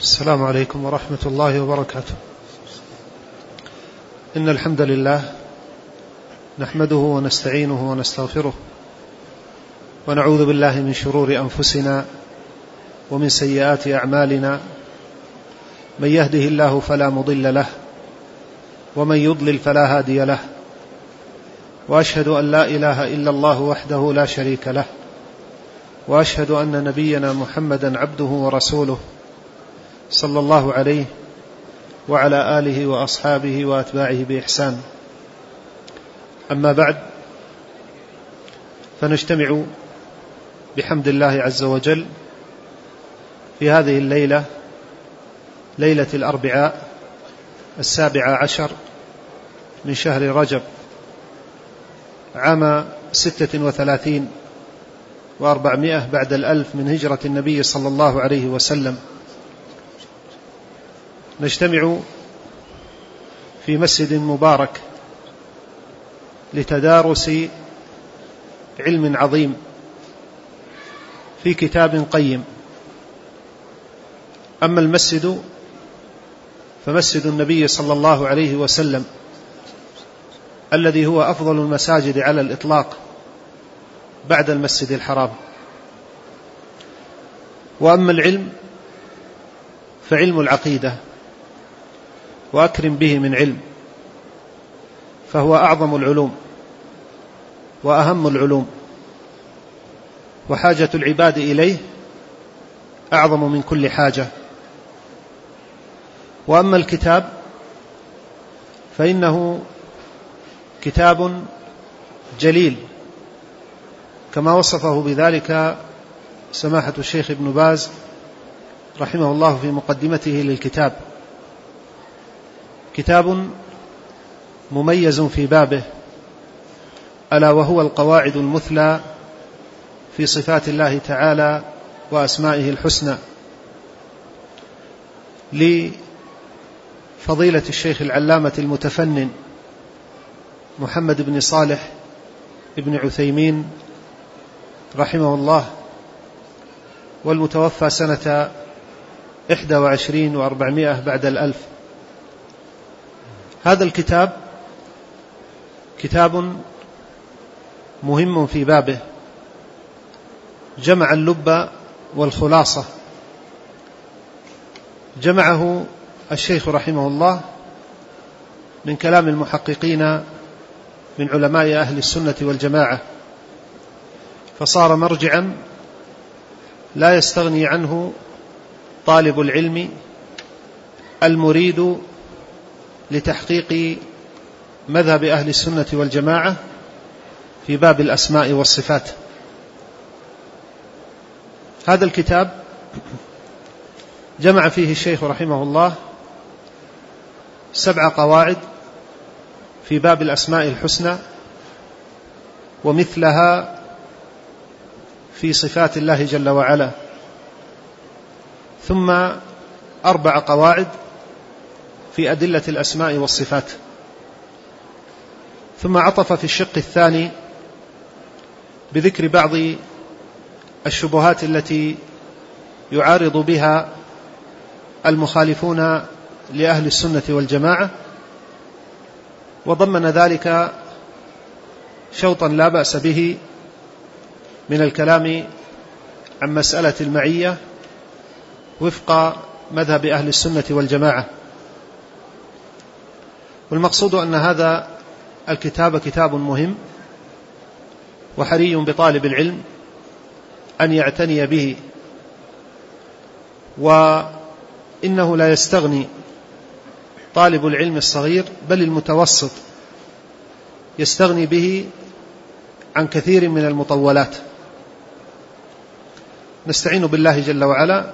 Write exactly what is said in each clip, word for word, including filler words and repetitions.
السلام عليكم ورحمة الله وبركاته. إن الحمد لله نحمده ونستعينه ونستغفره ونعوذ بالله من شرور أنفسنا ومن سيئات أعمالنا، من يهده الله فلا مضل له ومن يضلل فلا هادي له، وأشهد أن لا إله إلا الله وحده لا شريك له، وأشهد أن نبينا محمدا عبده ورسوله صلى الله عليه وعلى آله وأصحابه وأتباعه بإحسان. أما بعد، فنجتمع بحمد الله عز وجل في هذه الليلة، ليلة الأربعاء السابع عشر من شهر رجب عام ستة وثلاثين وأربعمائة بعد الألف من هجرة النبي صلى الله عليه وسلم. نجتمع في مسجد مبارك لتدارس علم عظيم في كتاب قيم. أما المسجد فمسجد النبي صلى الله عليه وسلم الذي هو أفضل المساجد على الإطلاق بعد المسجد الحرام. وأما العلم فعلم العقيدة، وأكرم به من علم، فهو أعظم العلوم وأهم العلوم، وحاجة العباد إليه أعظم من كل حاجة. وأما الكتاب فإنه كتاب جليل كما وصفه بذلك سماحة الشيخ ابن باز رحمه الله في مقدمته للكتاب. كتاب مميز في بابه، ألا وهو القواعد المثلى في صفات الله تعالى وأسمائه الحسنى، لفضيلة الشيخ العلامة المتفنن محمد بن صالح ابن عثيمين رحمه الله، والمتوفى سنة إحدى وعشرين وأربعمائة بعد الألف. هذا الكتاب كتاب مهم في بابه، جمع اللب والخلاصة، جمعه الشيخ رحمه الله من كلام المحققين من علماء أهل السنة والجماعة، فصار مرجعا لا يستغني عنه طالب العلم المريد لتحقيق مذهب أهل السنة والجماعة في باب الأسماء والصفات. هذا الكتاب جمع فيه الشيخ رحمه الله سبع قواعد في باب الأسماء الحسنى، ومثلها في صفات الله جل وعلا، ثم أربع قواعد في أدلة الأسماء والصفات، ثم عطف في الشق الثاني بذكر بعض الشبهات التي يعارض بها المخالفون لأهل السنة والجماعة، وضمن ذلك شوطا لا بأس به من الكلام عن مسألة المعية وفق مذهب أهل السنة والجماعة. والمقصود أن هذا الكتاب كتاب مهم، وحري بطالب العلم أن يعتني به، وإنه لا يستغني طالب العلم الصغير بل المتوسط يستغني به عن كثير من المطولات. نستعين بالله جل وعلا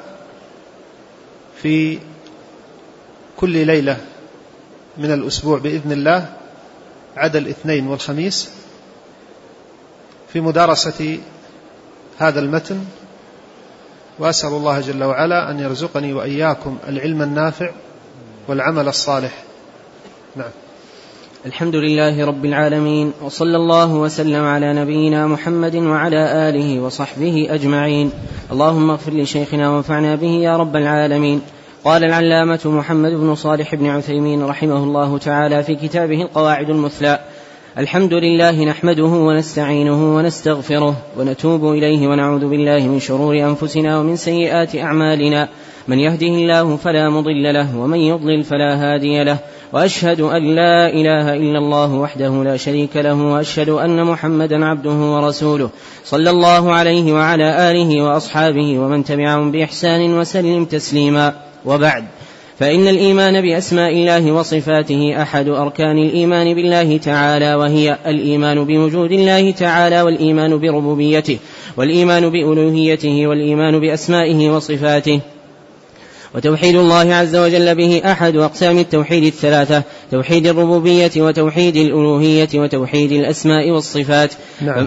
في كل ليلة من الأسبوع بإذن الله عدا الاثنين والخميس في مدارسة هذا المتن، وأسأل الله جل وعلا أن يرزقني وإياكم العلم النافع والعمل الصالح. نعم. الحمد لله رب العالمين، وصلى الله وسلم على نبينا محمد وعلى آله وصحبه أجمعين. اللهم اغفر لشيخنا وانفعنا به يا رب العالمين. قال العلامة محمد بن صالح بن عثيمين رحمه الله تعالى في كتابه القواعد المثلى: الحمد لله نحمده ونستعينه ونستغفره ونتوب إليه ونعوذ بالله من شرور أنفسنا ومن سيئات أعمالنا، من يهده الله فلا مضل له ومن يضلل فلا هادي له، وأشهد أن لا إله إلا الله وحده لا شريك له، وأشهد أن محمدا عبده ورسوله صلى الله عليه وعلى آله وأصحابه ومن تبعهم بإحسان وسلم تسليما. وبعد، فإن الإيمان بأسماء الله وصفاته أحد أركان الإيمان بالله تعالى، وهي الإيمان بوجود الله تعالى، والإيمان بربوبيته، والإيمان بألوهيته، والإيمان بأسمائه وصفاته. وتوحيد الله عز وجل به أحد أقسام التوحيد الثلاثة: توحيد الربوبية وتوحيد الألوهية وتوحيد الأسماء والصفات. نعم.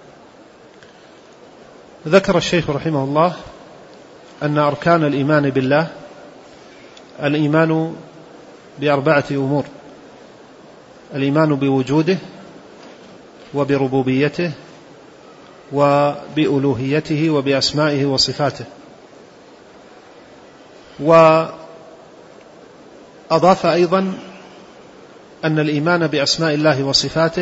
ذكر الشيخ رحمه الله أن أركان الإيمان بالله الإيمان بأربعة أمور: الإيمان بوجوده وبربوبيته وبألوهيته وبأسمائه وصفاته. وأضاف أيضا أن الإيمان بأسماء الله وصفاته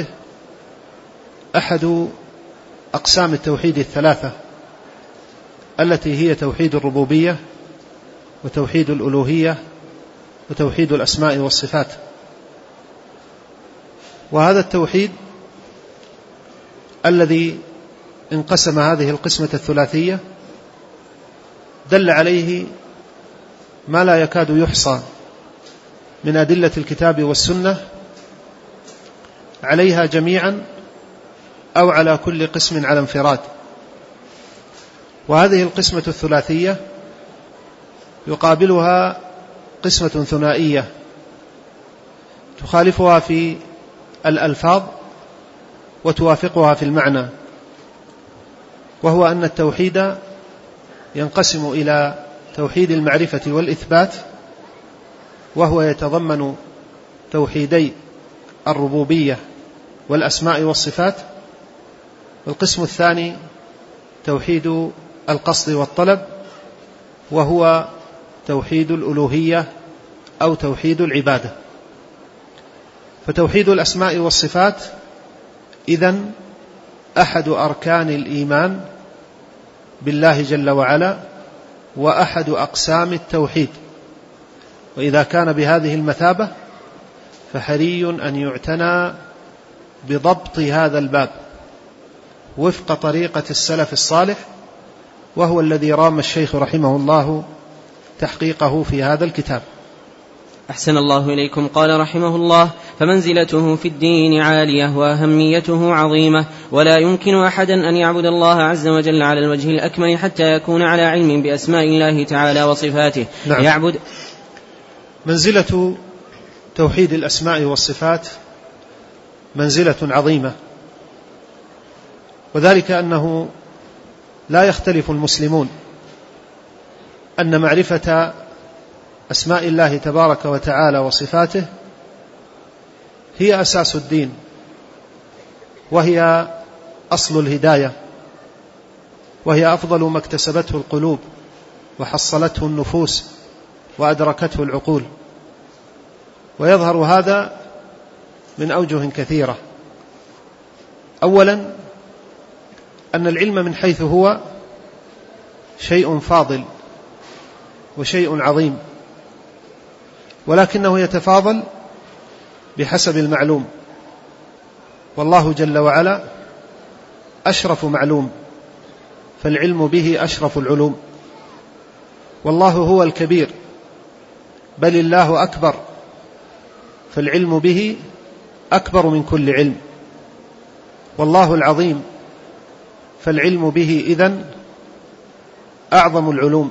أحد أقسام التوحيد الثلاثة التي هي توحيد الربوبية وتوحيد الألوهية وتوحيد الأسماء والصفات. وهذا التوحيد الذي انقسم هذه القسمة الثلاثية دل عليه ما لا يكاد يحصى من أدلة الكتاب والسنة عليها جميعا أو على كل قسم على انفراد. وهذه القسمة الثلاثية يقابلها قسمة ثنائية تخالفها في الألفاظ وتوافقها في المعنى، وهو أن التوحيد ينقسم إلى توحيد المعرفة والإثبات، وهو يتضمن توحيدي الربوبية والأسماء والصفات. والقسم الثاني توحيد القصد والطلب، وهو توحيد الألوهية أو توحيد العبادة. فتوحيد الأسماء والصفات إذن أحد أركان الإيمان بالله جل وعلا، وأحد أقسام التوحيد. وإذا كان بهذه المثابة فحري أن يعتنى بضبط هذا الباب وفق طريقة السلف الصالح، وهو الذي رام الشيخ رحمه الله تحقيقه في هذا الكتاب. أحسن الله إليكم. قال رحمه الله: فمنزلته في الدين عالية وأهميته عظيمة، ولا يمكن أحدا أن يعبد الله عز وجل على الوجه الأكمل حتى يكون على علم بأسماء الله تعالى وصفاته. نعم. يعبد منزلة توحيد الأسماء والصفات منزلة عظيمة، وذلك أنه لا يختلف المسلمون أن معرفة أسماء الله تبارك وتعالى وصفاته هي أساس الدين، وهي أصل الهداية، وهي أفضل ما اكتسبته القلوب وحصلته النفوس وأدركته العقول. ويظهر هذا من أوجه كثيرة. أولا، أن العلم من حيث هو شيء فاضل وشيء عظيم، ولكنه يتفاضل بحسب المعلوم، والله جل وعلا أشرف معلوم، فالعلم به أشرف العلوم. والله هو الكبير، بل الله أكبر، فالعلم به أكبر من كل علم. والله العظيم، فالعلم به إذن أعظم العلوم.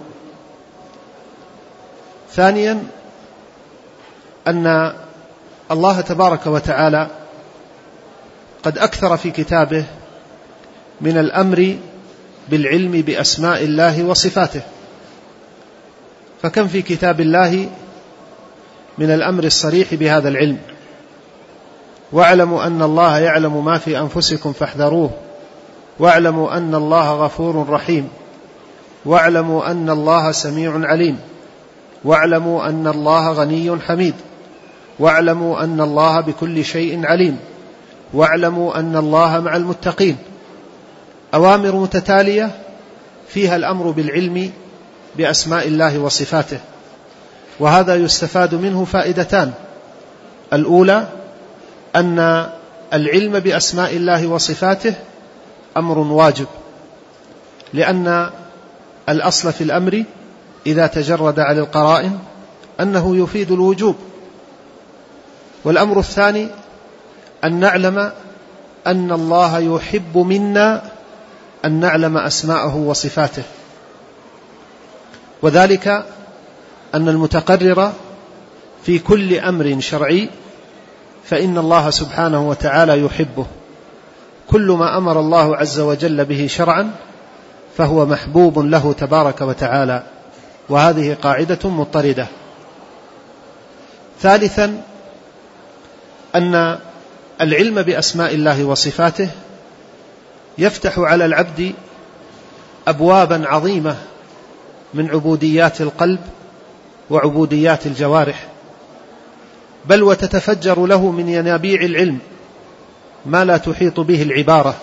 ثانيا، أن الله تبارك وتعالى قد أكثر في كتابه من الأمر بالعلم بأسماء الله وصفاته، فكم في كتاب الله من الأمر الصريح بهذا العلم: واعلموا أن الله يعلم ما في أنفسكم فاحذروه، واعلموا أن الله غفور رحيم، واعلموا أن الله سميع عليم، واعلموا أن الله غني حميد، واعلموا أن الله بكل شيء عليم، واعلموا أن الله مع المتقين. أوامر متتالية فيها الأمر بالعلم بأسماء الله وصفاته، وهذا يستفاد منه فائدتان: الأولى أن العلم بأسماء الله وصفاته أمر واجب، لأن الأصل في الأمر إذا تجرد على القرائن أنه يفيد الوجوب. والأمر الثاني أن نعلم أن الله يحب منا أن نعلم أسماءه وصفاته، وذلك أن المتقرر في كل أمر شرعي فإن الله سبحانه وتعالى يحبه. كل ما أمر الله عز وجل به شرعا فهو محبوب له تبارك وتعالى، وهذه قاعدة مضطردة. ثالثا أن العلم بأسماء الله وصفاته يفتح على العبد أبوابا عظيمة من عبوديات القلب وعبوديات الجوارح، بل وتتفجر له من ينابيع العلم ما لا تحيط به العبارة.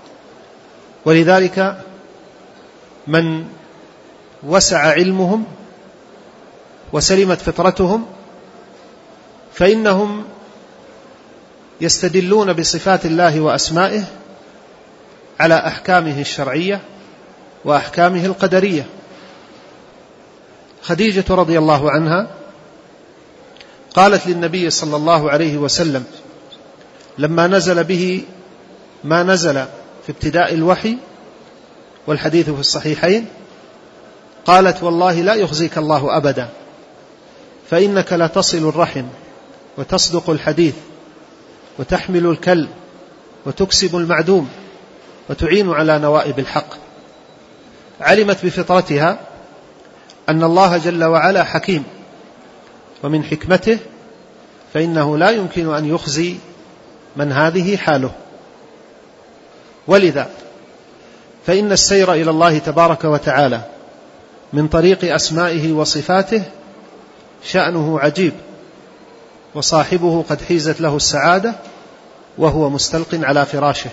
ولذلك من وسع علمهم وسلمت فطرتهم فإنهم يستدلون بصفات الله وأسمائه على أحكامه الشرعية وأحكامه القدرية. خديجة رضي الله عنها قالت للنبي صلى الله عليه وسلم لما نزل به ما نزل في ابتداء الوحي، والحديث في الصحيحين، قالت: والله لا يخزيك الله أبدا، فإنك لا تصل الرحم وتصدق الحديث وتحمل الكل وتكسب المعدوم وتعين على نوائب الحق. علمت بفطرتها أن الله جل وعلا حكيم، ومن حكمته فإنه لا يمكن أن يخزي من هذه حاله. ولذا فإن السير إلى الله تبارك وتعالى من طريق أسمائه وصفاته شأنه عجيب، وصاحبه قد حيزت له السعادة وهو مستلق على فراشه.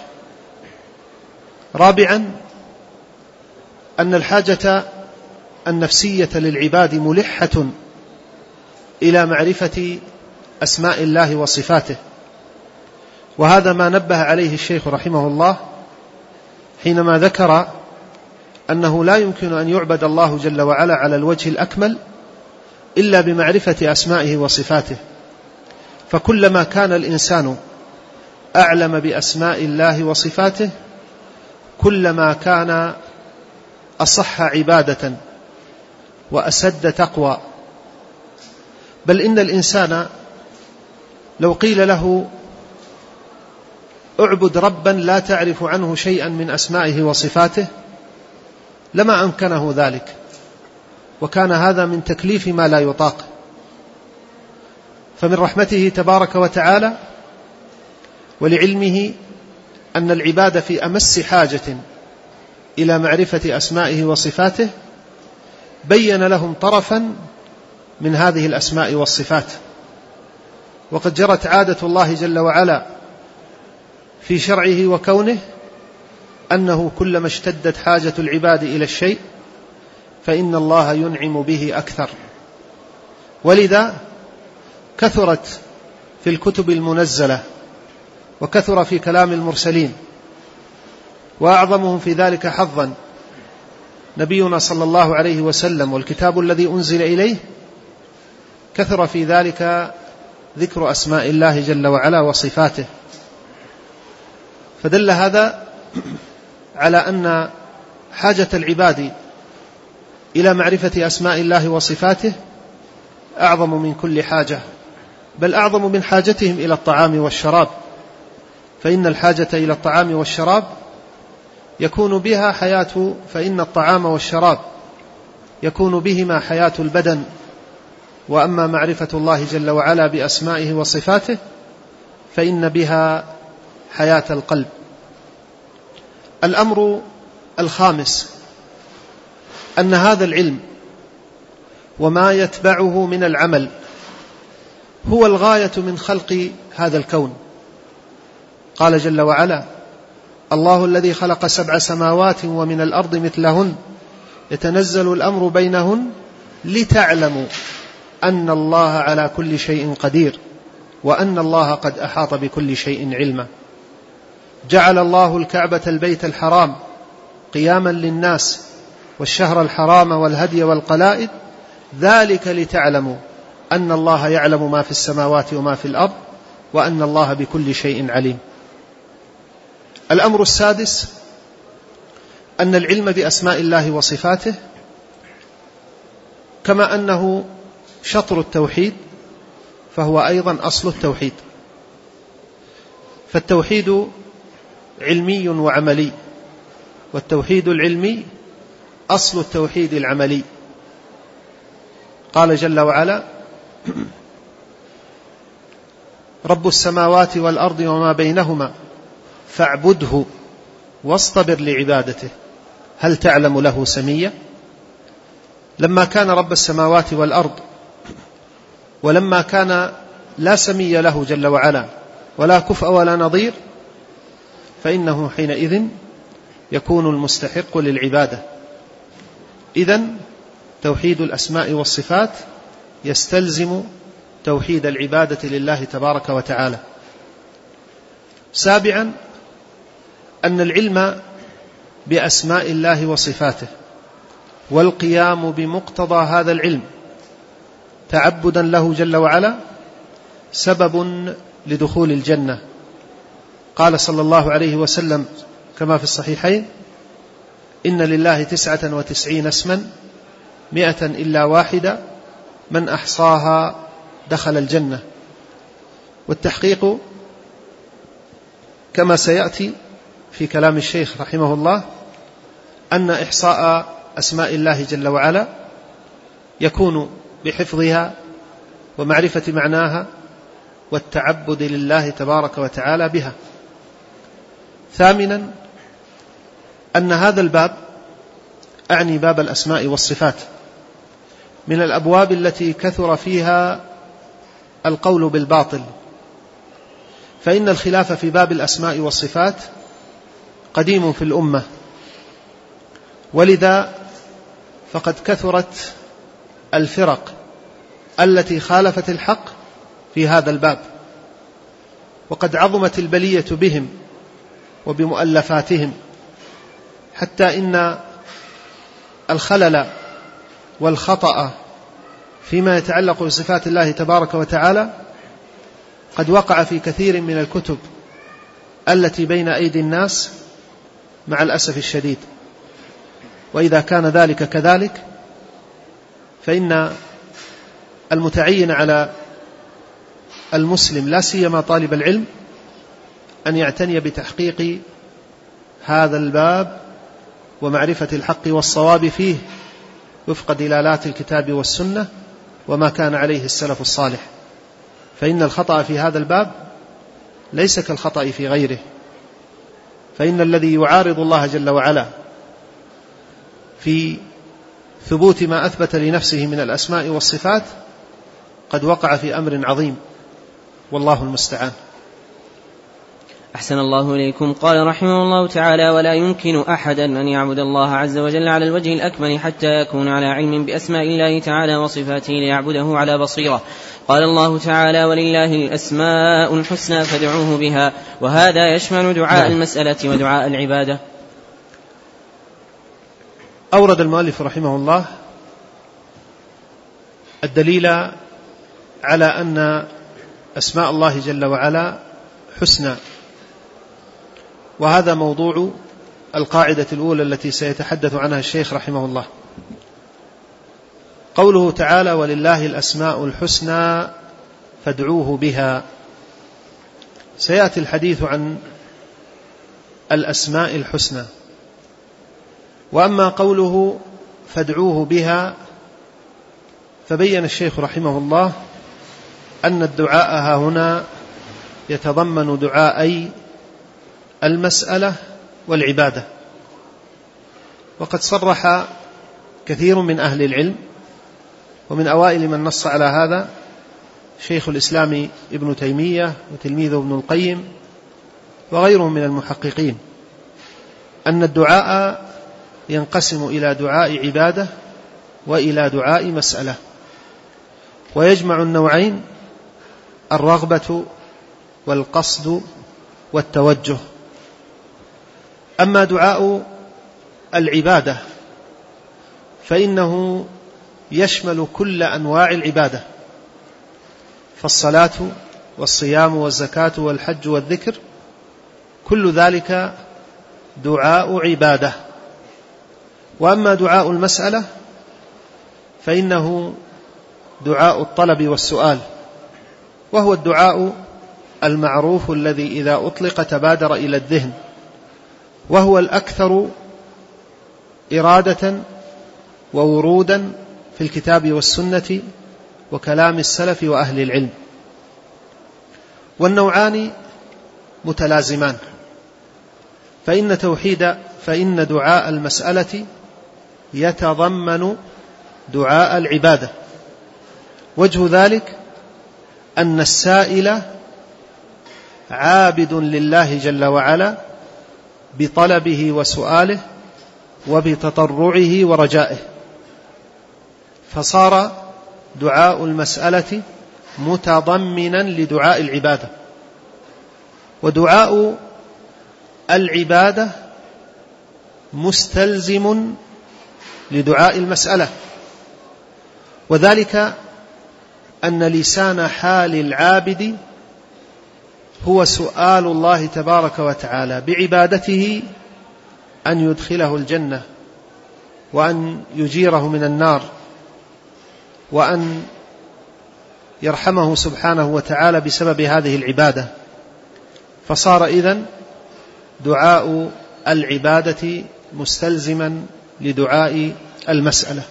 رابعا أن الحاجة النفسية للعباد ملحة إلى معرفة أسماء الله وصفاته، وهذا ما نبه عليه الشيخ رحمه الله حينما ذكر أنه لا يمكن أن يعبد الله جل وعلا على الوجه الأكمل إلا بمعرفة أسمائه وصفاته. فكلما كان الإنسان أعلم بأسماء الله وصفاته كلما كان أصح عبادة وأسد تقوى. بل إن الإنسان لو قيل له اعبد ربا لا تعرف عنه شيئا من أسمائه وصفاته لما أمكنه ذلك، وكان هذا من تكليف ما لا يطاق. فمن رحمته تبارك وتعالى ولعلمه أن العباد في أمس حاجة إلى معرفة أسمائه وصفاته بين لهم طرفا من هذه الأسماء والصفات. وقد جرت عادة الله جل وعلا في شرعه وكونه أنه كلما اشتدت حاجة العباد إلى الشيء فإن الله ينعم به أكثر. ولذا كثرت في الكتب المنزلة وكثر في كلام المرسلين، وأعظمهم في ذلك حظا نبينا صلى الله عليه وسلم والكتاب الذي أنزل إليه، كثر في ذلك ذكر أسماء الله جل وعلا وصفاته. فدل هذا على أن حاجة العباد إلى معرفة أسماء الله وصفاته أعظم من كل حاجة، بل أعظم من حاجتهم إلى الطعام والشراب. فإن الحاجة إلى الطعام والشراب يكون بها حياة فإن الطعام والشراب يكون بهما حياة البدن، وأما معرفة الله جل وعلا بأسمائه وصفاته فإن بها حياة القلب. الأمر الخامس أن هذا العلم وما يتبعه من العمل هو الغاية من خلق هذا الكون. قال جل وعلا: الله الذي خلق سبع سماوات ومن الأرض مثلهن يتنزل الأمر بينهن لتعلموا أن الله على كل شيء قدير وأن الله قد أحاط بكل شيء علما. جعل الله الكعبة البيت الحرام قياما للناس والشهر الحرام والهدي والقلائد ذلك لتعلموا أن الله يعلم ما في السماوات وما في الأرض وأن الله بكل شيء عليم. الأمر السادس أن العلم بأسماء الله وصفاته كما أنه شطر التوحيد فهو أيضا أصل التوحيد، فالتوحيد علمي وعملي، والتوحيد العلمي أصل التوحيد العملي. قال جل وعلا: رب السماوات والأرض وما بينهما فاعبده واصطبر لعبادته هل تعلم له سميا. لما كان رب السماوات والأرض ولما كان لا سمي له جل وعلا ولا كفء ولا نظير فإنه حينئذ يكون المستحق للعبادة. إذن توحيد الأسماء والصفات يستلزم توحيد العبادة لله تبارك وتعالى. سابعا أن العلم بأسماء الله وصفاته والقيام بمقتضى هذا العلم تعبدا له جل وعلا سبب لدخول الجنة. قال صلى الله عليه وسلم كما في الصحيحين: إن لله تسعة وتسعين اسما مئة إلا واحدة من أحصاها دخل الجنة. والتحقيق كما سيأتي في كلام الشيخ رحمه الله أن إحصاء أسماء الله جل وعلا يكون بحفظها ومعرفة معناها والتعبد لله تبارك وتعالى بها. ثامنا أن هذا الباب، أعني باب الأسماء والصفات، من الأبواب التي كثر فيها القول بالباطل، فإن الخلاف في باب الأسماء والصفات قديم في الأمة، ولذا فقد كثرت الفرق التي خالفت الحق في هذا الباب، وقد عظمت البلية بهم وبمؤلفاتهم، حتى إن الخلل والخطأ فيما يتعلق بصفات الله تبارك وتعالى قد وقع في كثير من الكتب التي بين أيدي الناس مع الأسف الشديد. وإذا كان ذلك كذلك فإن المتعين على المسلم لا سيما طالب العلم أن يعتني بتحقيق هذا الباب ومعرفة الحق والصواب فيه وفق دلالات الكتاب والسنة وما كان عليه السلف الصالح، فإن الخطأ في هذا الباب ليس كالخطأ في غيره، فإن الذي يعارض الله جل وعلا في ثبوت ما أثبت لنفسه من الأسماء والصفات قد وقع في أمر عظيم، والله المستعان. أحسن الله إليكم. قال رحمه الله تعالى: ولا يمكن أحدا أن يعبد الله عز وجل على الوجه الأكمل حتى يكون على علم بأسماء الله تعالى وصفاته ليعبده على بصيرة. قال الله تعالى: ولله الأسماء الحسنى فادعوه بها، وهذا يشمل دعاء المسألة ودعاء العبادة. أورد المؤلف رحمه الله الدليل على أن أسماء الله جل وعلا حسنى، وهذا موضوع القاعدة الأولى التي سيتحدث عنها الشيخ رحمه الله. قوله تعالى: ولله الأسماء الحسنى فادعوه بها. سيأتي الحديث عن الأسماء الحسنى، وأما قوله فادعوه بها فبين الشيخ رحمه الله أن الدعاء ها هنا يتضمن دعاءي المسألة والعبادة. وقد صرح كثير من أهل العلم ومن أوائل من نص على هذا شيخ الإسلام ابن تيمية وتلميذه ابن القيم وغيرهم من المحققين، أن الدعاء ينقسم إلى دعاء عبادة وإلى دعاء مسألة، ويجمع النوعين الرغبة والقصد والتوجه. أما دعاء العبادة فإنه يشمل كل أنواع العبادة، فالصلاة والصيام والزكاة والحج والذكر كل ذلك دعاء عبادة. وأما دعاء المسألة فإنه دعاء الطلب والسؤال، وهو الدعاء المعروف الذي إذا أطلق تبادر إلى الذهن، وهو الأكثر إرادة وورودا في الكتاب والسنة وكلام السلف وأهل العلم. والنوعان متلازمان، فإن توحيد فإن دعاء المسألة يتضمن دعاء العبادة. وجه ذلك أن السائل عابد لله جل وعلا بطلبه وسؤاله وبتضرعه ورجائه، فصار دعاء المسألة متضمنا لدعاء العبادة. ودعاء العبادة مستلزم لدعاء المسألة، وذلك أن لسان حال العابد هو سؤال الله تبارك وتعالى بعبادته أن يدخله الجنة، وأن يجيره من النار، وأن يرحمه سبحانه وتعالى بسبب هذه العبادة. فصار إذن دعاء العبادة مستلزما لدعاء المسألة.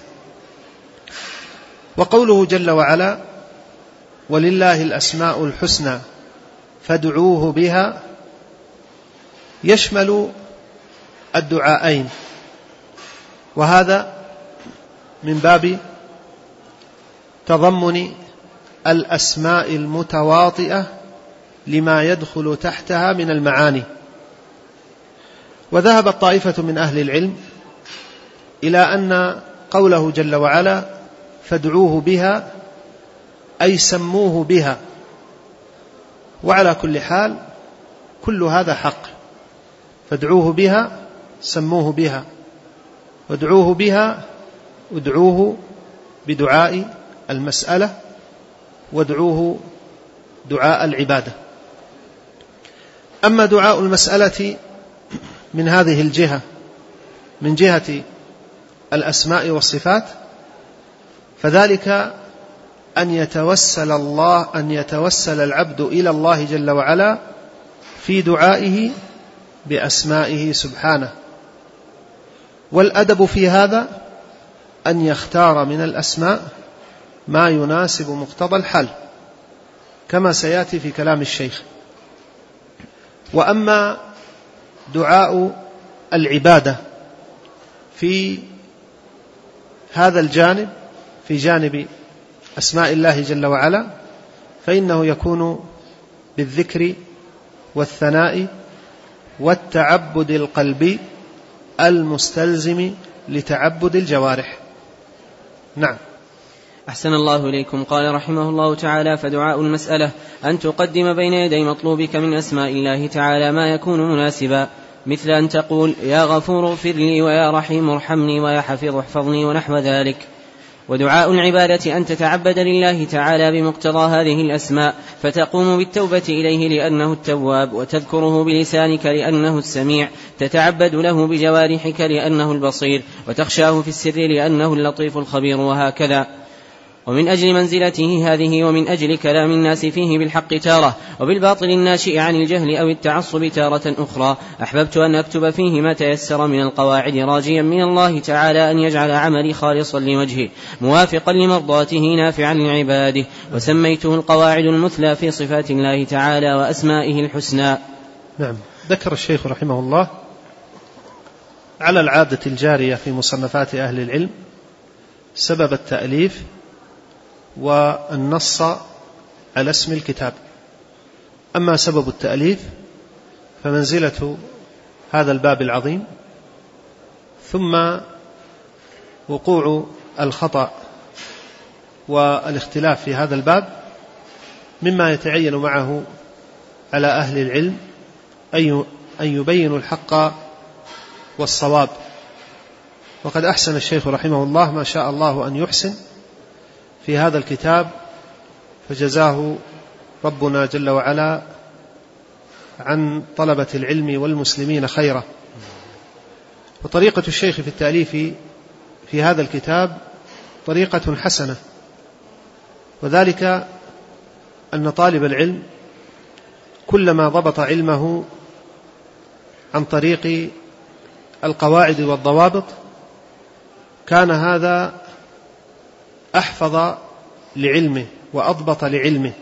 وقوله جل وعلا ولله الأسماء الحسنى فادعوه بها يشمل الدعاءين، وهذا من باب تضمن الأسماء المتواطئة لما يدخل تحتها من المعاني. وذهبت طائفة من أهل العلم إلى أن قوله جل وعلا فادعوه بها أي سموه بها، وعلى كل حال كل هذا حق، فادعوه بها سموه بها، وادعوه بها ادعوه بدعاء المسألة، وادعوه دعاء العبادة. أما دعاء المسألة من هذه الجهة من جهة الأسماء والصفات فذلك أن يتوسل الله أن يتوسل العبد إلى الله جل وعلا في دعائه بأسمائه سبحانه. والأدب في هذا أن يختار من الأسماء ما يناسب مقتضى الحال كما سيأتي في كلام الشيخ. وأما دعاء العبادة في هذا الجانب في جانب أسماء الله جل وعلا فإنه يكون بالذكر والثناء والتعبد القلبي المستلزم لتعبد الجوارح. نعم. أحسن الله إليكم. قال رحمه الله تعالى فدعاء المسألة أن تقدم بين يدي مطلوبك من أسماء الله تعالى ما يكون مناسبا، مثل أن تقول يا غفور اغفر لي ويا رحيم ارحمني ويا حفيظ احفظني ونحو ذلك. ودعاء العبادة أن تتعبد لله تعالى بمقتضى هذه الأسماء، فتقوم بالتوبة إليه لأنه التواب، وتذكره بلسانك لأنه السميع، تتعبد له بجوارحك لأنه البصير، وتخشاه في السر لأنه اللطيف الخبير، وهكذا. ومن أجل منزلته هذه ومن أجل كلام الناس فيه بالحق تارة وبالباطل الناشئ عن الجهل أو التعصب تارة أخرى، أحببت أن أكتب فيه ما تيسر من القواعد راجيا من الله تعالى أن يجعل عملي خالصا لوجهه موافقا لمرضاته نافعا لعباده، وسميته القواعد المثلى في صفات الله تعالى وأسمائه الحسنى. نعم. ذكر الشيخ رحمه الله على العادة الجارية في مصنفات أهل العلم سبب التأليف والنص على اسم الكتاب. أما سبب التأليف فمنزلة هذا الباب العظيم، ثم وقوع الخطأ والاختلاف في هذا الباب مما يتعين معه على أهل العلم أن يبينوا الحق والصواب. وقد أحسن الشيخ رحمه الله ما شاء الله أن يحسن في هذا الكتاب، فجزاه ربنا جل وعلا عن طلبة العلم والمسلمين خيرا. وطريقة الشيخ في التأليف في هذا الكتاب طريقة حسنة، وذلك أن طالب العلم كلما ضبط علمه عن طريق القواعد والضوابط كان هذا أحفظ لعلمه وأضبط لعلمه.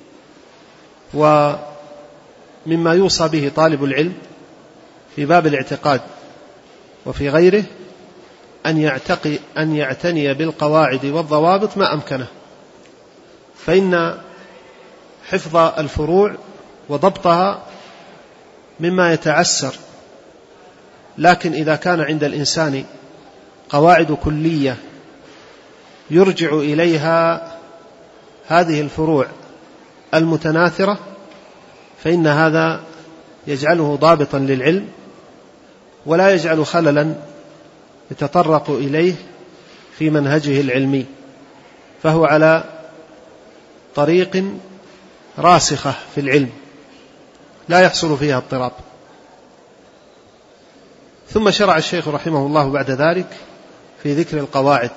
ومما يوصى به طالب العلم في باب الاعتقاد وفي غيره أن يعتقي أن يعتني بالقواعد والضوابط ما أمكنه، فإن حفظ الفروع وضبطها مما يتعسر، لكن إذا كان عند الإنسان قواعد كلية يرجع إليها هذه الفروع المتناثرة فإن هذا يجعله ضابطا للعلم ولا يجعل خللا يتطرق إليه في منهجه العلمي، فهو على طريق راسخة في العلم لا يحصل فيها اضطراب. ثم شرع الشيخ رحمه الله بعد ذلك في ذكر القواعد،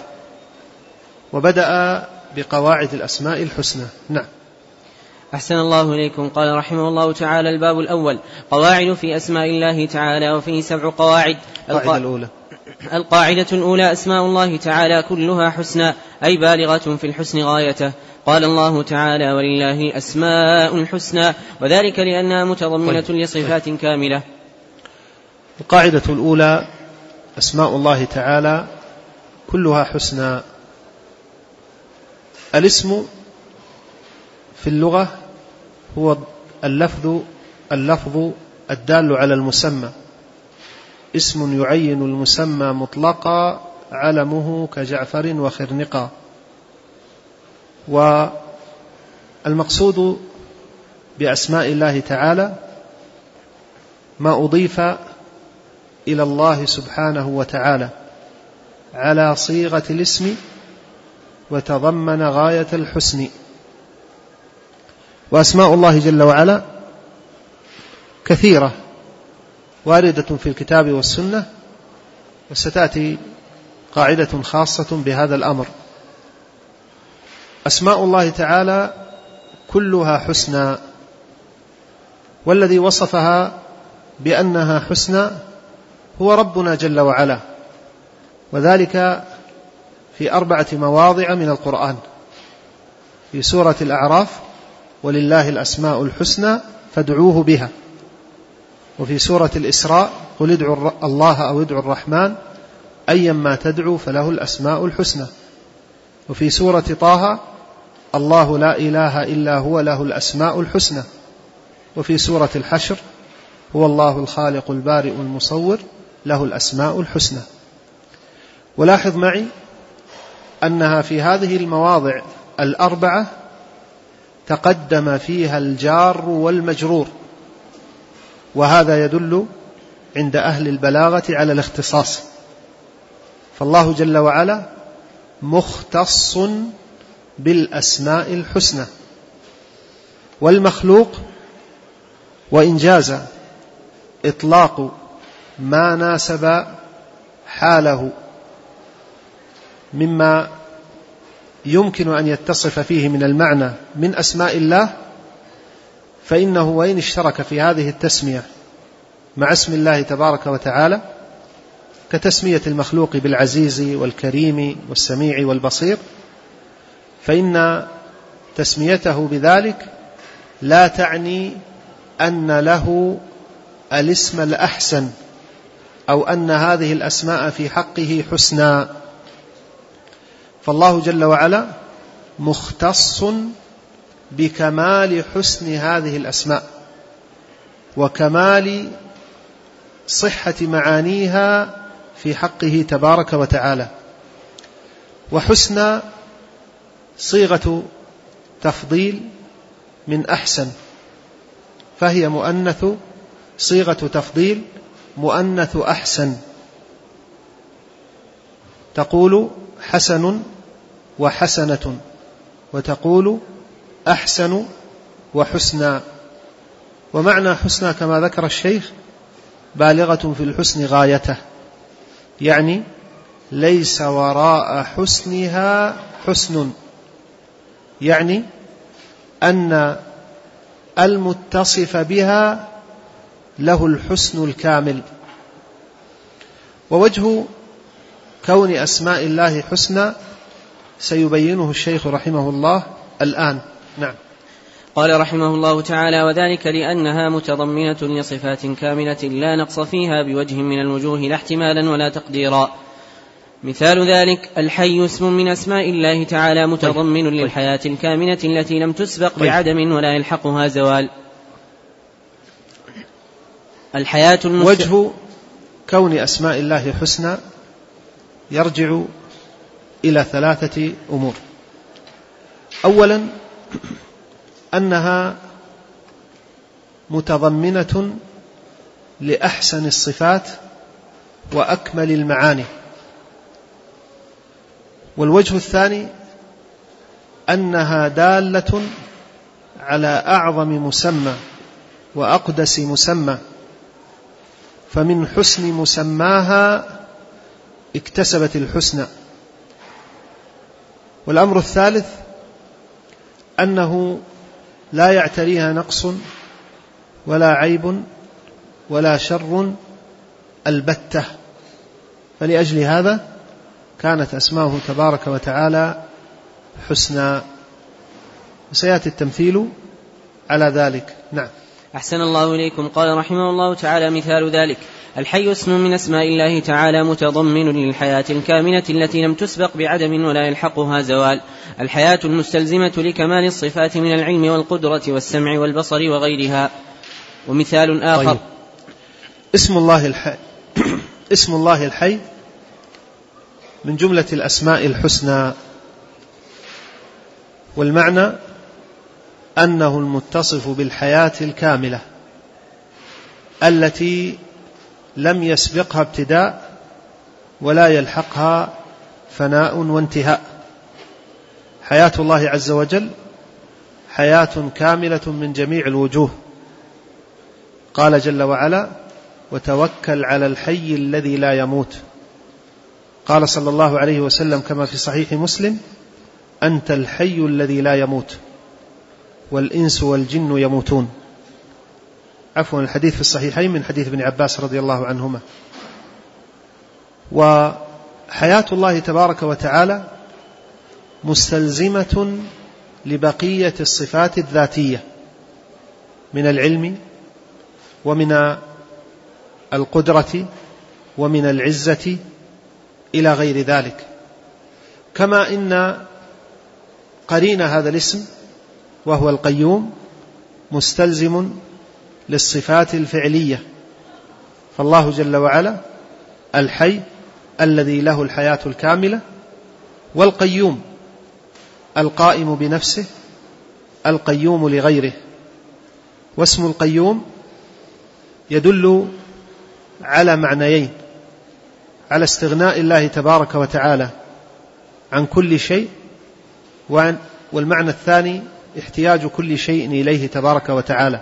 وبدأ بقواعد الأسماء الحسنى. نعم. أحسن الله إليكم. قال رحمه الله تعالى: الباب الأول: قواعد في أسماء الله تعالى، وفيه سبع قواعد. القاعدة الأولى: القاعدة الأولى: أسماء الله تعالى كلها حسنى، أي بالغة في الحسن غايته. قال الله تعالى: ولله الأسماء الحسنى، وذلك لأنها متضمنة طيب. لصفات كاملة. القاعدة الأولى: أسماء الله تعالى كلها حسنى. الاسم في اللغة هو اللفظ اللفظ الدال على المسمى، اسم يعين المسمى مطلقا، علمه كجعفر وخرنقا. والمقصود بأسماء الله تعالى ما أضيف إلى الله سبحانه وتعالى على صيغة الاسم وتضمن غاية الحسن. وأسماء الله جل وعلا كثيرة واردة في الكتاب والسنة، وستأتي قاعدة خاصة بهذا الأمر. أسماء الله تعالى كلها حسنى، والذي وصفها بأنها حسنى هو ربنا جل وعلا، وذلك في أربعة مواضع من القرآن: في سورة الأعراف: ولله الأسماء الحسنى فادعوه بها. وفي سورة الإسراء: قل ادعوا الله أو ادعوا الرحمن أيما تدعوا فله الأسماء الحسنى. وفي سورة طه: الله لا إله إلا هو له الأسماء الحسنى. وفي سورة الحشر: هو الله الخالق البارئ المصور له الأسماء الحسنى. ولاحظ معي أنها في هذه المواضع الأربعة تقدم فيها الجار والمجرور، وهذا يدل عند أهل البلاغة على الاختصاص، فالله جل وعلا مختص بالأسماء الحسنى. والمخلوق وإن جاز إطلاق ما ناسب حاله مما يمكن أن يتصف فيه من المعنى من أسماء الله، فإنه وإن اشترك في هذه التسمية مع اسم الله تبارك وتعالى كتسمية المخلوق بالعزيز والكريم والسميع والبصير، فإن تسميته بذلك لا تعني أن له الاسم الأحسن أو أن هذه الأسماء في حقه حسنى. فالله جل وعلا مختص بكمال حسن هذه الأسماء وكمال صحة معانيها في حقه تبارك وتعالى. وحسنى صيغة تفضيل من أحسن، فهي مؤنث، صيغة تفضيل مؤنث أحسن، تقول حسن وحسنة، وتقول أحسن وحسنى. ومعنى حسنى كما ذكر الشيخ بالغة في الحسن غايته، يعني ليس وراء حسنها حسن، يعني أن المتصف بها له الحسن الكامل. ووجه كون أسماء الله حسنى سيبينه الشيخ رحمه الله الآن. نعم. قال رحمه الله تعالى: وذلك لأنها متضمنة لصفات كاملة لا نقص فيها بوجه من الوجوه لا احتمالا ولا تقديرا. مثال ذلك: الحي اسم من أسماء الله تعالى متضمن طيب. للحياة الكاملة التي لم تسبق طيب. بعدم ولا يلحقها زوال. الحياة المست... وجه كون أسماء الله حسنى يرجع إلى ثلاثة أمور. أولا أنها متضمنة لأحسن الصفات وأكمل المعاني. والوجه الثاني أنها دالة على أعظم مسمى وأقدس مسمى، فمن حسن مسماها اكتسبت الحسنى. والأمر الثالث أنه لا يعتريها نقص ولا عيب ولا شر البتة، فلأجل هذا كانت أسماؤه تبارك وتعالى حسنى، وسيأتي التمثيل على ذلك. نعم. أحسن الله إليكم. قال رحمه الله تعالى: مثال ذلك: الحي اسم من أسماء الله تعالى متضمن للحياة الكاملة التي لم تسبق بعدم ولا يلحقها زوال، الحياة المستلزمة لكمال الصفات من العلم والقدرة والسمع والبصر وغيرها. ومثال آخر: طيب. اسم الله الحي اسم الله الحي من جملة الأسماء الحسنى، والمعنى أنه المتصف بالحياة الكاملة التي لم يسبقها ابتداء ولا يلحقها فناء وانتهاء. حياة الله عز وجل حياة كاملة من جميع الوجوه. قال جل وعلا: وتوكل على الحي الذي لا يموت. قال صلى الله عليه وسلم كما في صحيح مسلم: أنت الحي الذي لا يموت والإنس والجن يموتون. عفوا، الحديث في الصحيحين من حديث ابن عباس رضي الله عنهما. وحياة الله تبارك وتعالى مستلزمة لبقية الصفات الذاتية من العلم ومن القدرة ومن العزة إلى غير ذلك، كما إن قرين هذا الاسم وهو القيوم مستلزم للصفات الفعلية. فالله جل وعلا الحي الذي له الحياة الكاملة، والقيوم القائم بنفسه، القيوم لغيره. واسم القيوم يدل على معنيين: على استغناء الله تبارك وتعالى عن كل شيء، والمعنى الثاني احتياج كل شيء إليه تبارك وتعالى.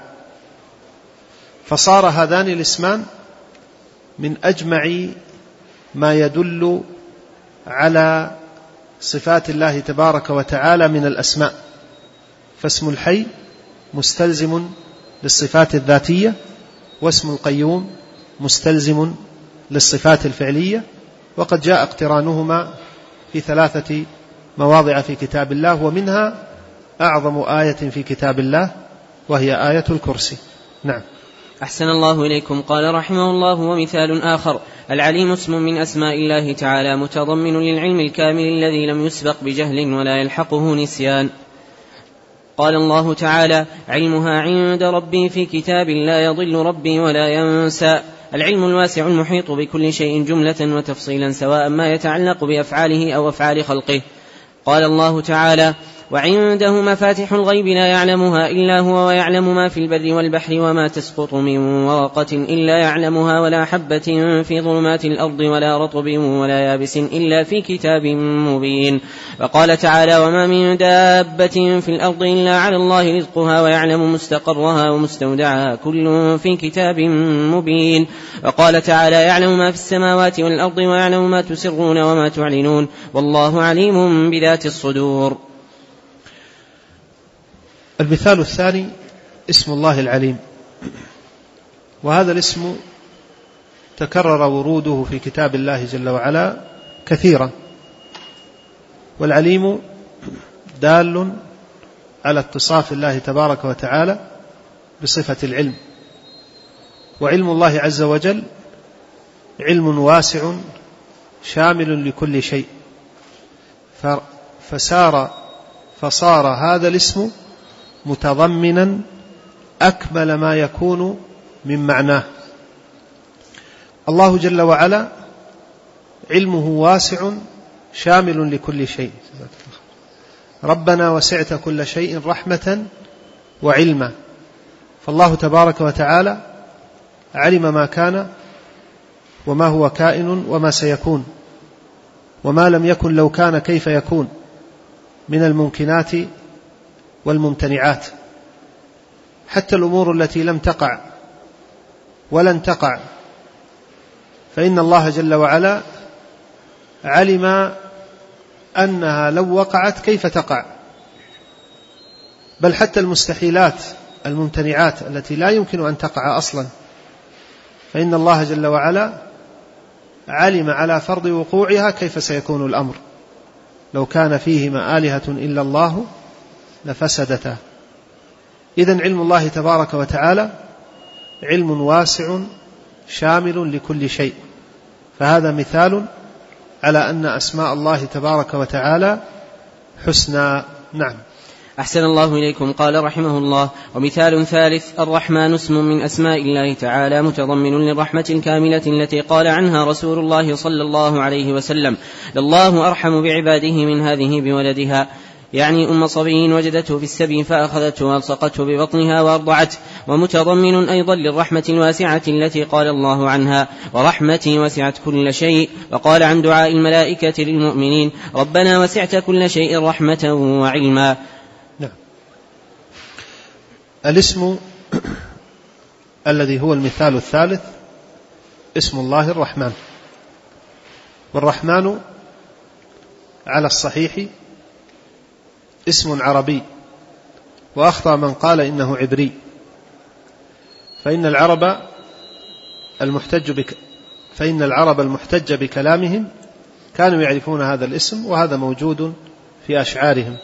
فصار هذان الاسمان من أجمع ما يدل على صفات الله تبارك وتعالى من الأسماء. فاسم الحي مستلزم للصفات الذاتية، واسم القيوم مستلزم للصفات الفعلية، وقد جاء اقترانهما في ثلاثة مواضع في كتاب الله، ومنها أعظم آية في كتاب الله وهي آية الكرسي. نعم. أحسن الله إليكم. قال رحمه الله: ومثال آخر: العليم اسم من أسماء الله تعالى متضمن للعلم الكامل الذي لم يسبق بجهل ولا يلحقه نسيان. قال الله تعالى: علمها عند ربي في كتاب لا يضل ربي ولا ينسى. العلم الواسع المحيط بكل شيء جملة وتفصيلا سواء ما يتعلق بأفعاله أو أفعال خلقه. قال الله تعالى: وعنده مفاتح الغيب لا يعلمها إلا هو ويعلم ما في البر والبحر وما تسقط من ورقة إلا يعلمها ولا حبة في ظلمات الأرض ولا رطب ولا يابس إلا في كتاب مبين. وقال تعالى: وما من دابة في الأرض إلا على الله رزقها ويعلم مستقرها ومستودعها كل في كتاب مبين. وقال تعالى: يعلم ما في السماوات والأرض ويعلم ما تسرون وما تعلنون والله عليم بذات الصدور. المثال الثاني اسم الله العليم، وهذا الاسم تكرر وروده في كتاب الله جل وعلا كثيرا، والعليم دال على اتصاف الله تبارك وتعالى بصفة العلم، وعلم الله عز وجل علم واسع شامل لكل شيء، فسار فصار هذا الاسم متضمنا أكمل ما يكون من معناه. الله جل وعلا علمه واسع شامل لكل شيء. ربنا وسعت كل شيء رحمة وعلما، فالله تبارك وتعالى علم ما كان وما هو كائن وما سيكون وما لم يكن لو كان كيف يكون من الممكنات والممتنعات، حتى الأمور التي لم تقع ولن تقع فإن الله جل وعلا علم أنها لو وقعت كيف تقع، بل حتى المستحيلات الممتنعات التي لا يمكن أن تقع أصلا فإن الله جل وعلا علم على فرض وقوعها كيف سيكون الأمر. لو كان فيهما آلهة إلا الله لفسدتا. إذن علم الله تبارك وتعالى علم واسع شامل لكل شيء، فهذا مثال على أن أسماء الله تبارك وتعالى حسنى. نعم. أحسن الله إليكم. قال رحمه الله: ومثال ثالث: الرحمن اسم من أسماء الله تعالى متضمن للرحمة الكاملة التي قال عنها رسول الله صلى الله عليه وسلم: لله أرحم بعباده من هذه بولدها، يعني أم صبي وجدته في السبي فأخذته وألصقته ببطنها وأرضعته. ومتضمن أيضا للرحمة الواسعة التي قال الله عنها: ورحمتي وسعت كل شيء. وقال عن دعاء الملائكة للمؤمنين: ربنا وسعت كل شيء رحمة وعلما. نعم. الاسم الذي هو المثال الثالث اسم الله الرحمن، والرحمن على الصحيح اسم عربي، وأخطأ من قال إنه عبري، فإن العرب المحتج بك فإن العرب المحتج بكلامهم كانوا يعرفون هذا الاسم، وهذا موجود في أشعارهم.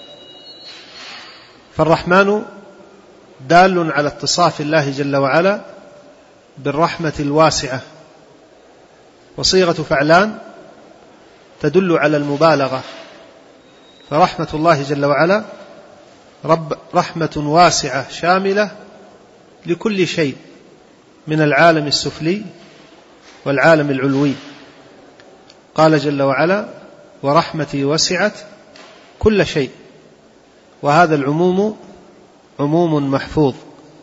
فالرحمن دال على اتصاف الله جل وعلا بالرحمة الواسعة، وصيغة فعلان تدل على المبالغة، فرحمة الله جل وعلا رب رحمة واسعة شاملة لكل شيء من العالم السفلي والعالم العلوي. قال جل وعلا: ورحمتي وسعت كل شيء، وهذا العموم عموم محفوظ.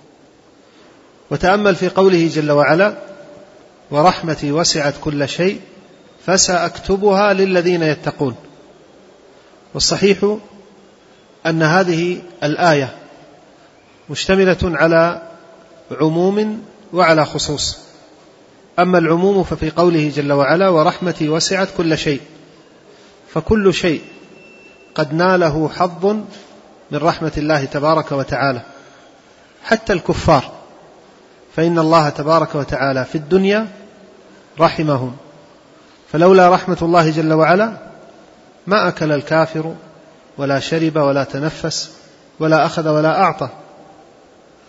وتأمل في قوله جل وعلا: ورحمتي وسعت كل شيء فسأكتبها للذين يتقون. والصحيح أن هذه الآية مشتملة على عموم وعلى خصوص. أما العموم ففي قوله جل وعلا: ورحمتي وسعت كل شيء، فكل شيء قد ناله حظ من رحمة الله تبارك وتعالى، حتى الكفار، فإن الله تبارك وتعالى في الدنيا رحمهم، فلولا رحمة الله جل وعلا ما أكل الكافر ولا شرب ولا تنفس ولا أخذ ولا أعطى.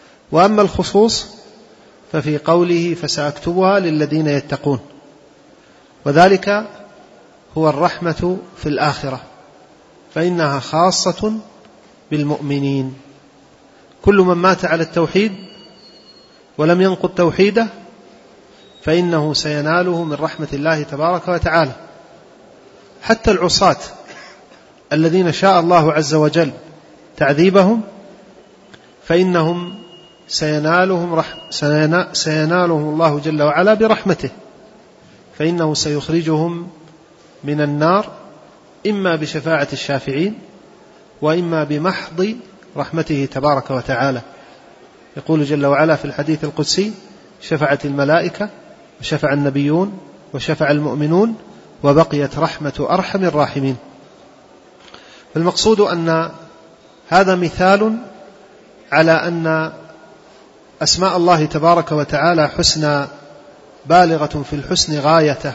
وأما الخصوص ففي قوله: فسأكتبها للذين يتقون، وذلك هو الرحمة في الآخرة، فإنها خاصة بالمؤمنين. كل من مات على التوحيد ولم ينقض توحيده فإنه سيناله من رحمة الله تبارك وتعالى. حتى العصاة الذين شاء الله عز وجل تعذيبهم فإنهم سينالهم, رح سينالهم الله جل وعلا برحمته، فإنه سيخرجهم من النار إما بشفاعة الشافعين وإما بمحض رحمته تبارك وتعالى. يقول جل وعلا في الحديث القدسي: شفعت الملائكة وشفع النبيون وشفع المؤمنون وبقيت رحمة أرحم الراحمين. فالمقصود أن هذا مثال على أن أسماء الله تبارك وتعالى حسنى بالغة في الحسن غايته،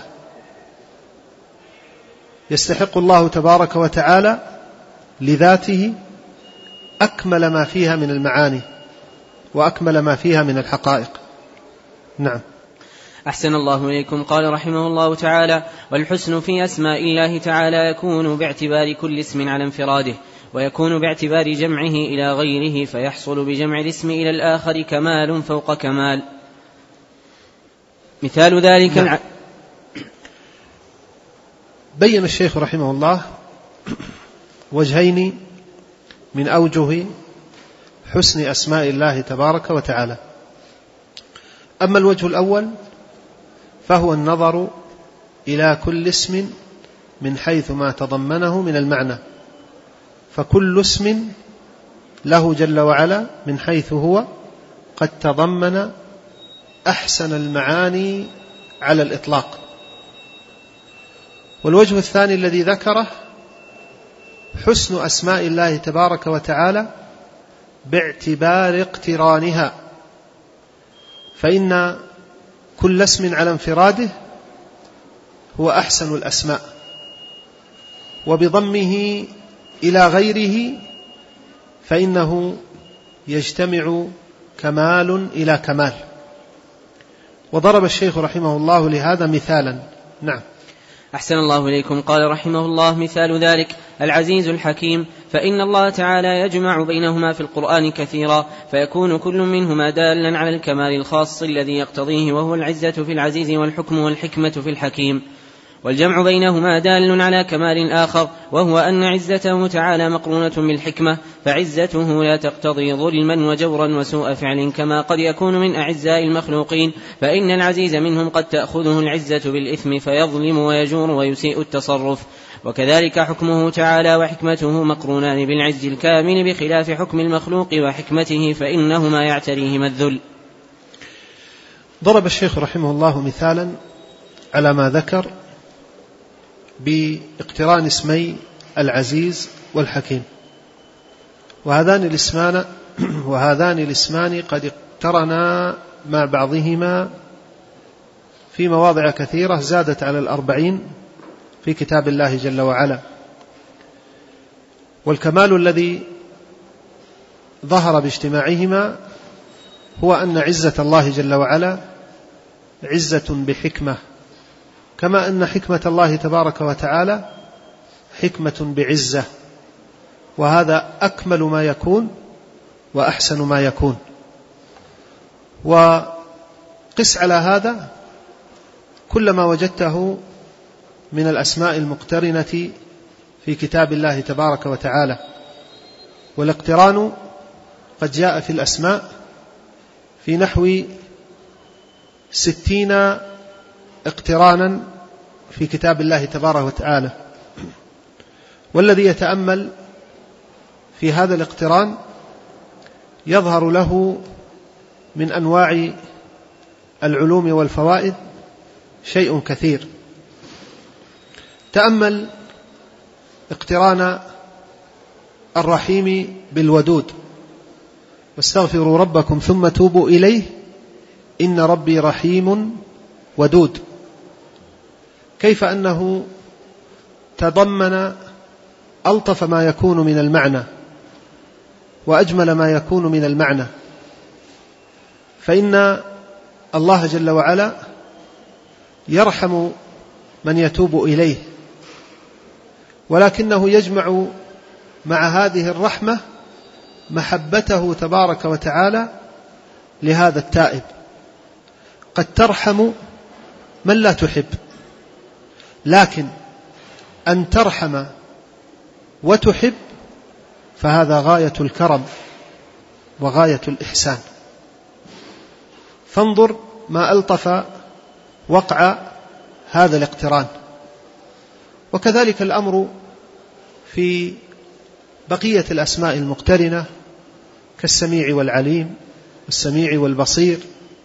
يستحق الله تبارك وتعالى لذاته أكمل ما فيها من المعاني وأكمل ما فيها من الحقائق. نعم. أحسن الله إليكم. قال رحمه الله تعالى: والحسن في أسماء الله تعالى يكون باعتبار كل اسم على انفراده، ويكون باعتبار جمعه إلى غيره، فيحصل بجمع الاسم إلى الآخر كمال فوق كمال. مثال ذلك نعم. الع... بين الشيخ رحمه الله وجهين من أوجه حسن أسماء الله تبارك وتعالى. أما الوجه الأول فهو النظر إلى كل اسم من حيث ما تضمنه من المعنى، فكل اسم له جل وعلا من حيث هو قد تضمن أحسن المعاني على الإطلاق. والوجه الثاني الذي ذكره حسن أسماء الله تبارك وتعالى باعتبار اقترانها، فإن كل اسم على انفراده هو أحسن الأسماء، وبضمه إلى غيره فإنه يجتمع كمال إلى كمال. وضرب الشيخ رحمه الله لهذا مثالا. نعم. أحسن الله إليكم. قال رحمه الله: مثال ذلك العزيز الحكيم، فإن الله تعالى يجمع بينهما في القرآن كثيرا، فيكون كل منهما دالا على الكمال الخاص الذي يقتضيه، وهو العزة في العزيز والحكم والحكمة في الحكيم. والجمع بينهما دال على كمال آخر، وهو أن عزته تعالى مقرونة بالحكمة، فعزته لا تقتضي ظلما وجورا وسوء فعل كما قد يكون من أعزاء المخلوقين، فإن العزيز منهم قد تأخذه العزة بالإثم فيظلم ويجور ويسيء التصرف. وكذلك حكمه تعالى وحكمته مقرونان بالعز الكامل، بخلاف حكم المخلوق وحكمته فإنهما يعتريهما الذل. ضرب الشيخ رحمه الله مثالا على ما ذكر باقتران اسمي العزيز والحكيم، وهذان الاسمان وهذان الاسمان قد اقترنا مع بعضهما في مواضع كثيرة زادت على الأربعين في كتاب الله جل وعلا. والكمال الذي ظهر باجتماعهما هو أن عزة الله جل وعلا عزة بحكمة، كما أن حكمة الله تبارك وتعالى حكمة بعزة، وهذا أكمل ما يكون وأحسن ما يكون. وقس على هذا كل ما وجدته من الأسماء المقترنة في كتاب الله تبارك وتعالى. والاقتران قد جاء في الأسماء في نحو ستين اقترانا في كتاب الله تبارك وتعالى. والذي يتأمل في هذا الاقتران يظهر له من أنواع العلوم والفوائد شيء كثير. تأمل اقتران الرحيم بالودود: واستغفروا ربكم ثم توبوا إليه إن ربي رحيم ودود. كيف أنه تضمن ألطف ما يكون من المعنى وأجمل ما يكون من المعنى، فإن الله جل وعلا يرحم من يتوب إليه، ولكنه يجمع مع هذه الرحمة محبته تبارك وتعالى لهذا التائب. قد ترحم من لا تحب، لكن أن ترحم وتحب فهذا غاية الكرم وغاية الإحسان. فانظر ما ألطف وقع هذا الاقتران. وكذلك الأمر في بقية الأسماء المقترنة كالسميع والعليم والسميع والبصير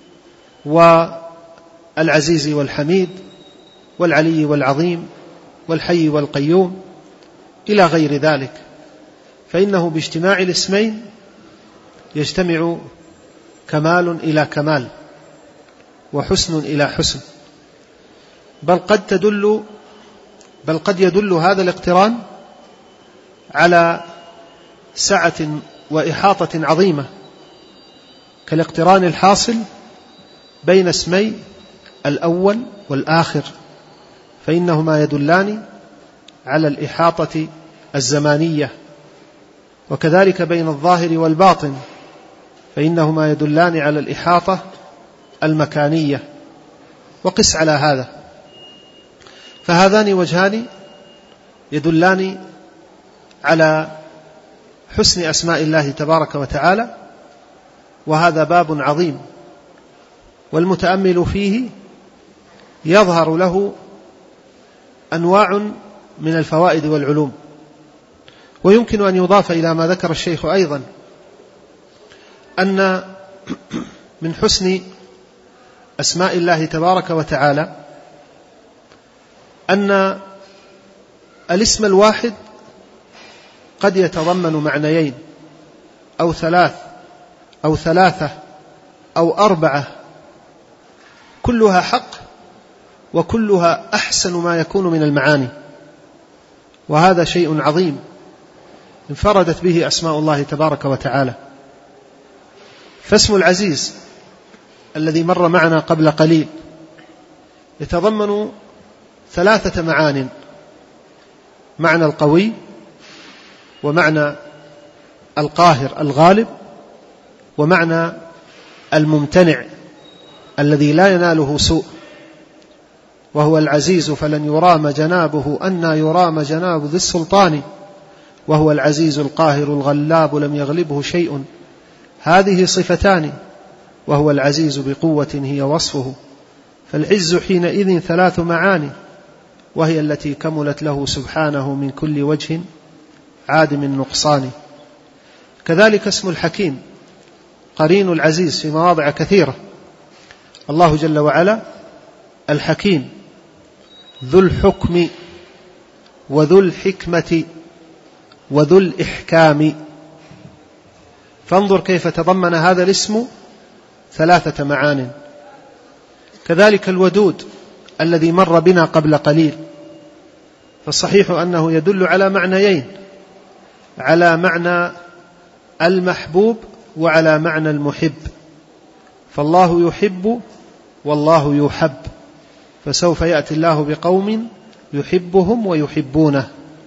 والعزيز والحميد والعلي والعظيم والحي والقيوم إلى غير ذلك، فإنه باجتماع الاسمين يجتمع كمال إلى كمال وحسن إلى حسن، بل قد تدل بل قد يدل هذا الاقتران على سعة وإحاطة عظيمة كالاقتران الحاصل بين اسمي الأول والآخر، فإنهما يدلان على الإحاطة الزمانية، وكذلك بين الظاهر والباطن فإنهما يدلان على الإحاطة المكانية. وقس على هذا، فهذان وجهان يدلان على حسن أسماء الله تبارك وتعالى، وهذا باب عظيم، والمتأمل فيه يظهر له أنواع من الفوائد والعلوم. ويمكن أن يضاف إلى ما ذكر الشيخ أيضا أن من حسن أسماء الله تبارك وتعالى أن الاسم الواحد قد يتضمن معنيين أو ثلاث أو ثلاثة أو أربعة، كلها حق وكلها أحسن ما يكون من المعاني، وهذا شيء عظيم انفردت به أسماء الله تبارك وتعالى. فاسم العزيز الذي مر معنا قبل قليل يتضمن ثلاثة معان: معنى القوي، ومعنى القاهر الغالب، ومعنى الممتنع الذي لا يناله سوء، وهو العزيز فلن يرام جنابه أن يرام جناب ذي السلطان، وهو العزيز القاهر الغلاب لم يغلبه شيء، هذه صفتان، وهو العزيز بقوة هي وصفه، فالعز حينئذ ثلاث معاني، وهي التي كملت له سبحانه من كل وجه عادم النقصان. كذلك اسم الحكيم قرين العزيز في مواضع كثيرة. الله جل وعلا الحكيم ذو الحكم وذو الحكمة وذو الإحكام، فانظر كيف تضمن هذا الاسم ثلاثة معان. كذلك الودود الذي مر بنا قبل قليل، فالصحيح أنه يدل على معنيين: على معنى المحبوب وعلى معنى المحب، فالله يحب والله يحب، فسوف يأتي الله بقوم يحبهم ويحبونه.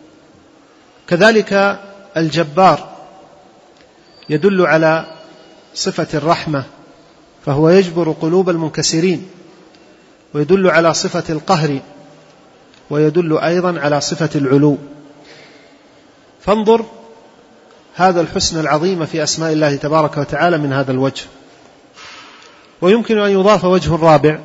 كذلك الجبار يدل على صفة الرحمة، فهو يجبر قلوب المنكسرين، ويدل على صفة القهر، ويدل أيضا على صفة العلو. فانظر هذا الحسن العظيم في أسماء الله تبارك وتعالى من هذا الوجه. ويمكن أن يضاف وجه رابع،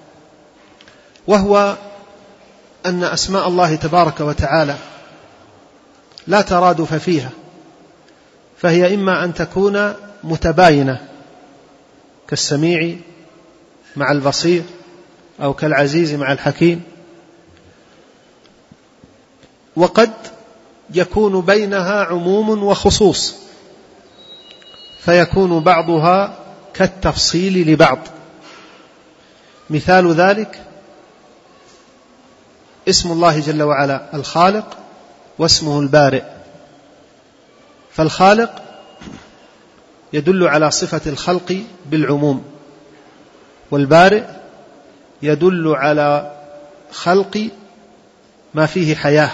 وهو أن أسماء الله تبارك وتعالى لا ترادف فيها، فهي إما أن تكون متباينة كالسميع مع البصير، أو كالعزيز مع الحكيم، وقد يكون بينها عموم وخصوص، فيكون بعضها كالتفصيل لبعض. مثال ذلك اسم الله جل وعلا الخالق واسمه البارئ، فالخالق يدل على صفة الخلق بالعموم، والبارئ يدل على الخلق ما فيه حياة.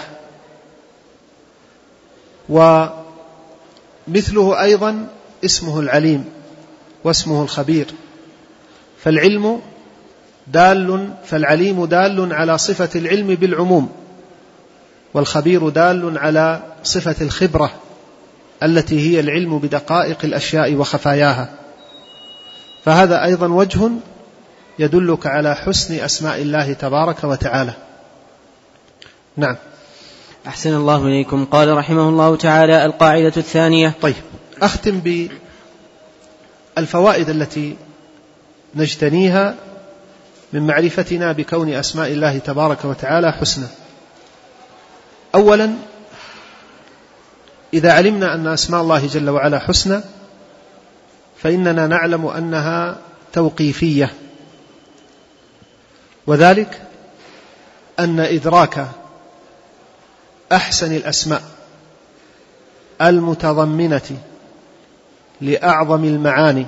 ومثله أيضا اسمه العليم واسمه الخبير، فالعلم دال فالعليم دال على صفة العلم بالعموم، والخبير دال على صفة الخبرة التي هي العلم بدقائق الأشياء وخفاياها. فهذا أيضا وجه يدلك على حسن أسماء الله تبارك وتعالى. نعم. أحسن الله إليكم. قال رحمه الله تعالى: القاعدة الثانية. طيب، أختم بالفوائد التي نجتنيها من معرفتنا بكون أسماء الله تبارك وتعالى حسنى. أولا، إذا علمنا أن أسماء الله جل وعلا حسنى فإننا نعلم أنها توقيفية، وذلك أن إدراك أحسن الأسماء المتضمنة لأعظم المعاني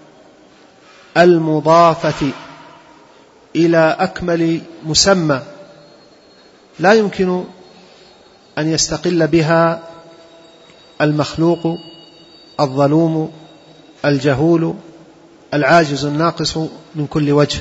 المضافة إلى أكمل مسمى لا يمكن أن يستقل بها المخلوق الظلوم الجهول العاجز الناقص من كل وجه.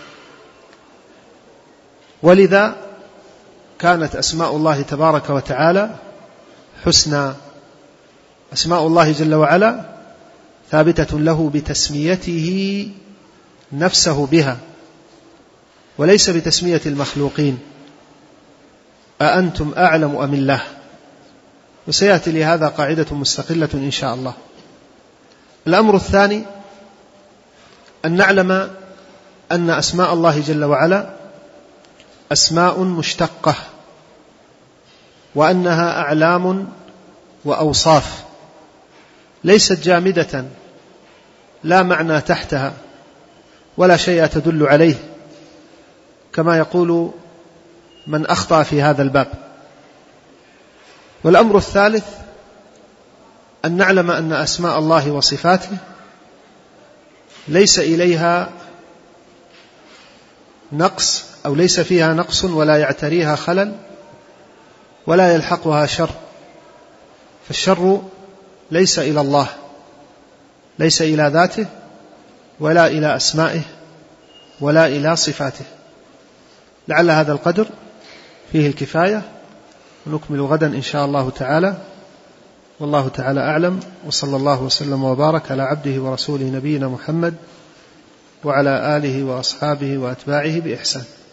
ولذا كانت أسماء الله تبارك وتعالى حسنى. أسماء الله جل وعلا ثابتة له بتسميته نفسه بها، وليس بتسمية المخلوقين. أأنتم أعلم أم الله؟ وسيأتي لهذا قاعدة مستقلة إن شاء الله. الأمر الثاني أن نعلم أن أسماء الله جل وعلا أسماء مشتقة، وأنها أعلام وأوصاف ليست جامدة لا معنى تحتها ولا شيء تدل عليه، كما يقول من أخطأ في هذا الباب. والأمر الثالث أن نعلم أن أسماء الله وصفاته ليس إليها نقص أو ليس فيها نقص ولا يعتريها خلل ولا يلحقها شر، فالشر ليس إلى الله، ليس إلى ذاته ولا إلى أسمائه ولا إلى صفاته. لعل هذا القدر فيه الكفاية، ونكمل غدا إن شاء الله تعالى. والله تعالى أعلم، وصلى الله وسلم وبارك على عبده ورسوله نبينا محمد وعلى آله وأصحابه وأتباعه بإحسان.